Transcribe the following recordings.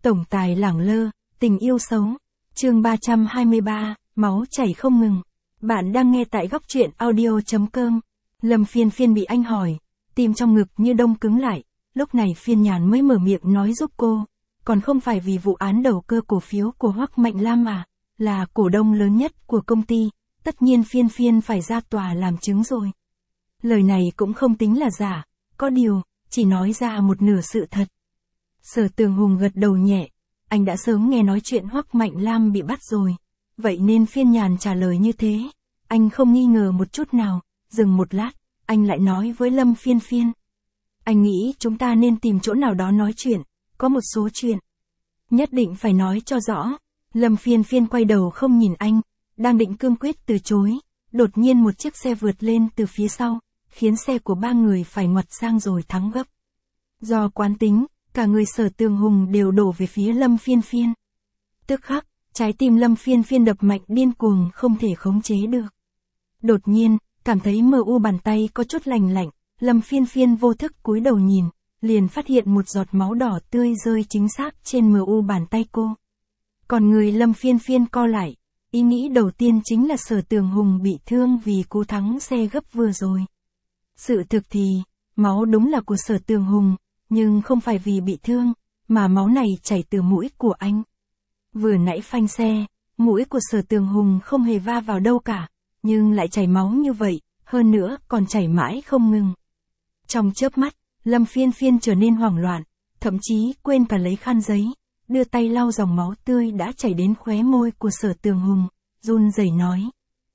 Tổng tài lẳng lơ, tình yêu xấu. Chương 323, máu chảy không ngừng. Bạn đang nghe tại góc truyện audio.com. Lâm Phiên Phiên bị anh hỏi, tim trong ngực như đông cứng lại, lúc này Phiên Nhàn mới mở miệng nói giúp cô, còn không phải vì vụ án đầu cơ cổ phiếu của Hoắc Mạnh Lam à, là cổ đông lớn nhất của công ty, tất nhiên Phiên Phiên phải ra tòa làm chứng rồi. Lời này cũng không tính là giả, có điều, chỉ nói ra một nửa sự thật. Sở Tường Hùng gật đầu nhẹ, anh đã sớm nghe nói chuyện Hoắc Mạnh Lam bị bắt rồi, vậy nên Phiên Nhàn trả lời như thế, anh không nghi ngờ một chút nào, dừng một lát, anh lại nói với Lâm Phiên Phiên. Anh nghĩ chúng ta nên tìm chỗ nào đó nói chuyện, có một số chuyện. Nhất định phải nói cho rõ. Lâm Phiên Phiên quay đầu không nhìn anh, đang định cương quyết từ chối, đột nhiên một chiếc xe vượt lên từ phía sau, khiến xe của ba người phải ngoặt sang rồi thắng gấp. Do quán tính, cả người Sở Tường Hùng đều đổ về phía Lâm Phiên Phiên. Tức khắc, trái tim Lâm Phiên Phiên đập mạnh điên cuồng không thể khống chế được. Đột nhiên, cảm thấy mờ u bàn tay có chút lành lạnh, Lâm Phiên Phiên vô thức cúi đầu nhìn, liền phát hiện một giọt máu đỏ tươi rơi chính xác trên mờ u bàn tay cô. Còn người Lâm Phiên Phiên co lại, ý nghĩ đầu tiên chính là Sở Tường Hùng bị thương vì cú thắng xe gấp vừa rồi. Sự thực thì, máu đúng là của Sở Tường Hùng, nhưng không phải vì bị thương, mà máu này chảy từ mũi của anh. Vừa nãy phanh xe, mũi của Sở Tường Hùng không hề va vào đâu cả, nhưng lại chảy máu như vậy, hơn nữa còn chảy mãi không ngừng. Trong chớp mắt, Lâm Phiên Phiên trở nên hoảng loạn, thậm chí quên cả lấy khăn giấy, đưa tay lau dòng máu tươi đã chảy đến khóe môi của Sở Tường Hùng, run rẩy nói.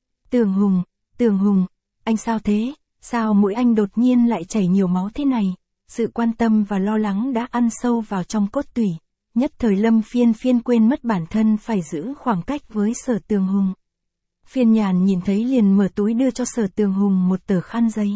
Tường Hùng, anh sao thế? Sao mũi anh đột nhiên lại chảy nhiều máu thế này? Sự quan tâm và lo lắng đã ăn sâu vào trong cốt tủy. Nhất thời Lâm Phiên Phiên quên mất bản thân phải giữ khoảng cách với Sở Tường Hùng. Phiên Nhàn nhìn thấy liền mở túi đưa cho Sở Tường Hùng một tờ khăn giấy.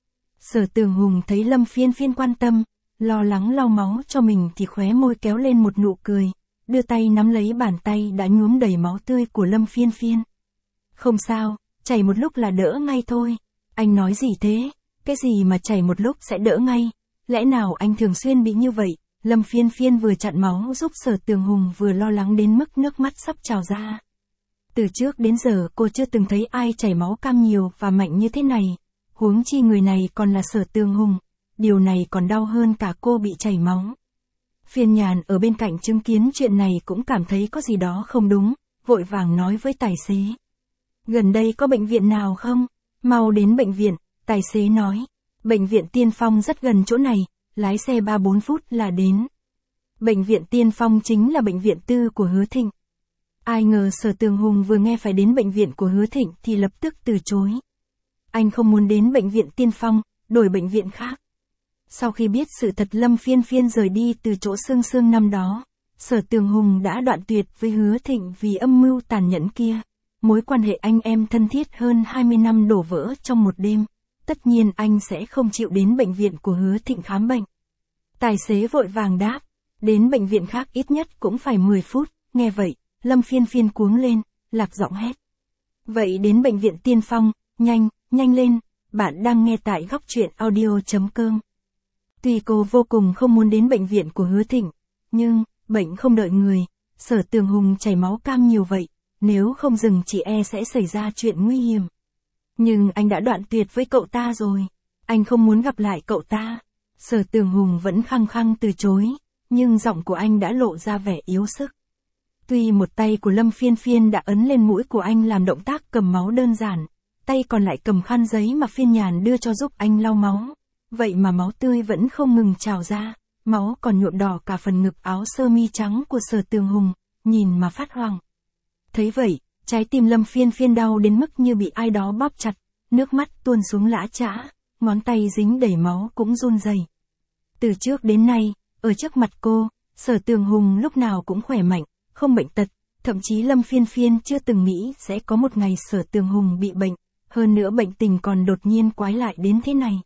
Sở Tường Hùng thấy Lâm Phiên Phiên quan tâm, lo lắng lau máu cho mình thì khóe môi kéo lên một nụ cười, đưa tay nắm lấy bàn tay đã nhuốm đầy máu tươi của Lâm Phiên Phiên. Không sao, chảy một lúc là đỡ ngay thôi. Anh nói gì thế? Cái gì mà chảy một lúc sẽ đỡ ngay? Lẽ nào anh thường xuyên bị như vậy? Lâm Phiên Phiên vừa chặn máu giúp Sở Tường Hùng vừa lo lắng đến mức nước mắt sắp trào ra. Từ trước đến giờ cô chưa từng thấy ai chảy máu cam nhiều và mạnh như thế này, huống chi người này còn là Sở Tường Hùng, điều này còn đau hơn cả cô bị chảy máu. Phiên Nhàn ở bên cạnh chứng kiến chuyện này cũng cảm thấy có gì đó không đúng, vội vàng nói với tài xế. Gần đây có bệnh viện nào không? Mau đến bệnh viện, tài xế nói. Bệnh viện Tiên Phong rất gần chỗ này, lái xe 3-4 phút là đến. Bệnh viện Tiên Phong chính là bệnh viện tư của Hứa Thịnh. Ai ngờ Sở Tường Hùng vừa nghe phải đến bệnh viện của Hứa Thịnh thì lập tức từ chối. Anh không muốn đến bệnh viện Tiên Phong, đổi bệnh viện khác. Sau khi biết sự thật Lâm Phiên Phiên rời đi từ chỗ Sương Sương năm đó, Sở Tường Hùng đã đoạn tuyệt với Hứa Thịnh vì âm mưu tàn nhẫn kia. Mối quan hệ anh em thân thiết hơn 20 năm đổ vỡ trong một đêm. Tất nhiên anh sẽ không chịu đến bệnh viện của Hứa Thịnh khám bệnh. Tài xế vội vàng đáp, đến bệnh viện khác ít nhất cũng phải 10 phút, nghe vậy, Lâm Phiên Phiên cuống lên, lạc giọng hét. Vậy đến bệnh viện Tiên Phong, nhanh lên, bạn đang nghe tại góc truyện audio.com. Tuy cô vô cùng không muốn đến bệnh viện của Hứa Thịnh, nhưng, bệnh không đợi người, Sở Tường Hùng chảy máu cam nhiều vậy, nếu không dừng chỉ e sẽ xảy ra chuyện nguy hiểm. Nhưng anh đã đoạn tuyệt với cậu ta rồi, anh không muốn gặp lại cậu ta. Sở Tường Hùng vẫn khăng khăng từ chối, nhưng giọng của anh đã lộ ra vẻ yếu sức. Tuy một tay của Lâm Phiên Phiên đã ấn lên mũi của anh làm động tác cầm máu đơn giản, tay còn lại cầm khăn giấy mà Phiên Nhàn đưa cho giúp anh lau máu, vậy mà máu tươi vẫn không ngừng trào ra, máu còn nhuộm đỏ cả phần ngực áo sơ mi trắng của Sở Tường Hùng, nhìn mà phát hoảng. Thấy vậy, trái tim Lâm Phiên Phiên đau đến mức như bị ai đó bóp chặt, nước mắt tuôn xuống lã chã, ngón tay dính đầy máu cũng run rẩy. Từ trước đến nay, ở trước mặt cô, Sở Tường Hùng lúc nào cũng khỏe mạnh, không bệnh tật, thậm chí Lâm Phiên Phiên chưa từng nghĩ sẽ có một ngày Sở Tường Hùng bị bệnh, hơn nữa bệnh tình còn đột nhiên quái lại đến thế này.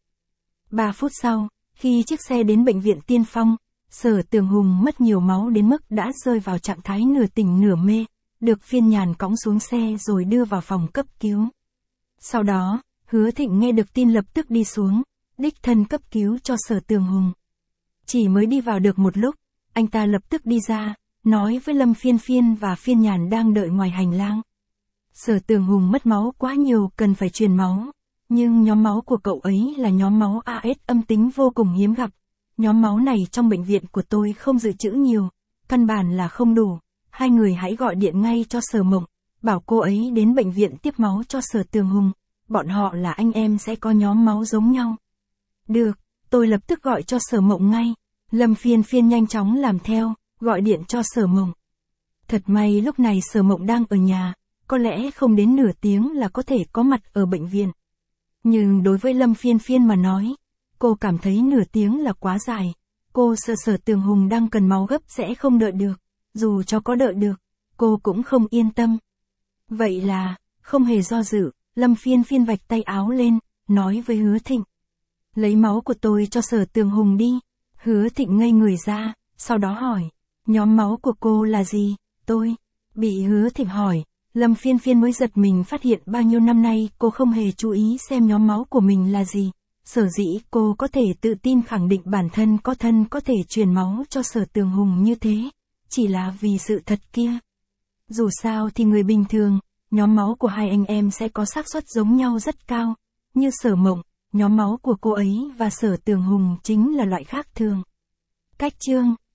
3 phút sau, khi chiếc xe đến bệnh viện Tiên Phong, Sở Tường Hùng mất nhiều máu đến mức đã rơi vào trạng thái nửa tỉnh nửa mê, được Phiên Nhàn cõng xuống xe rồi đưa vào phòng cấp cứu. Sau đó, Hứa Thịnh nghe được tin lập tức đi xuống, đích thân cấp cứu cho Sở Tường Hùng. Chỉ mới đi vào được một lúc, Anh ta lập tức đi ra, nói với Lâm Phiên Phiên và Phiên Nhàn đang đợi ngoài hành lang. Sở Tường Hùng mất máu quá nhiều, cần phải truyền máu. Nhưng nhóm máu của cậu ấy là nhóm máu AS âm tính vô cùng hiếm gặp. Nhóm máu này trong bệnh viện của tôi không dự trữ nhiều, căn bản là không đủ. Hai người hãy gọi điện ngay cho Sở Mộng, bảo cô ấy đến bệnh viện tiếp máu cho Sở Tường Hùng. Bọn họ là anh em sẽ có nhóm máu giống nhau. Được, tôi lập tức gọi cho Sở Mộng ngay. Lâm Phiên Phiên nhanh chóng làm theo, gọi điện cho Sở Mộng. Thật may lúc này Sở Mộng đang ở nhà, có lẽ không đến nửa tiếng là có thể có mặt ở bệnh viện. Nhưng đối với Lâm Phiên Phiên mà nói, cô cảm thấy nửa tiếng là quá dài. Cô sợ Sở Tường Hùng đang cần máu gấp sẽ không đợi được. Dù cho có đợi được, cô cũng không yên tâm. Vậy là, không hề do dự, Lâm Phiên Phiên vạch tay áo lên, nói với Hứa Thịnh. Lấy máu của tôi cho Sở Tường Hùng đi. Hứa Thịnh ngây người ra, sau đó hỏi, nhóm máu của cô là gì? Tôi, bị Hứa Thịnh hỏi, Lâm Phiên Phiên mới giật mình phát hiện bao nhiêu năm nay cô không hề chú ý xem nhóm máu của mình là gì. Sở dĩ cô có thể tự tin khẳng định bản thân có thể truyền máu cho Sở Tường Hùng như thế, chỉ là vì sự thật kia. Dù sao thì người bình thường, nhóm máu của hai anh em sẽ có xác suất giống nhau rất cao. Như Sở Mộng, nhóm máu của cô ấy và Sở Tường Hùng chính là loại khác thường. Cách chương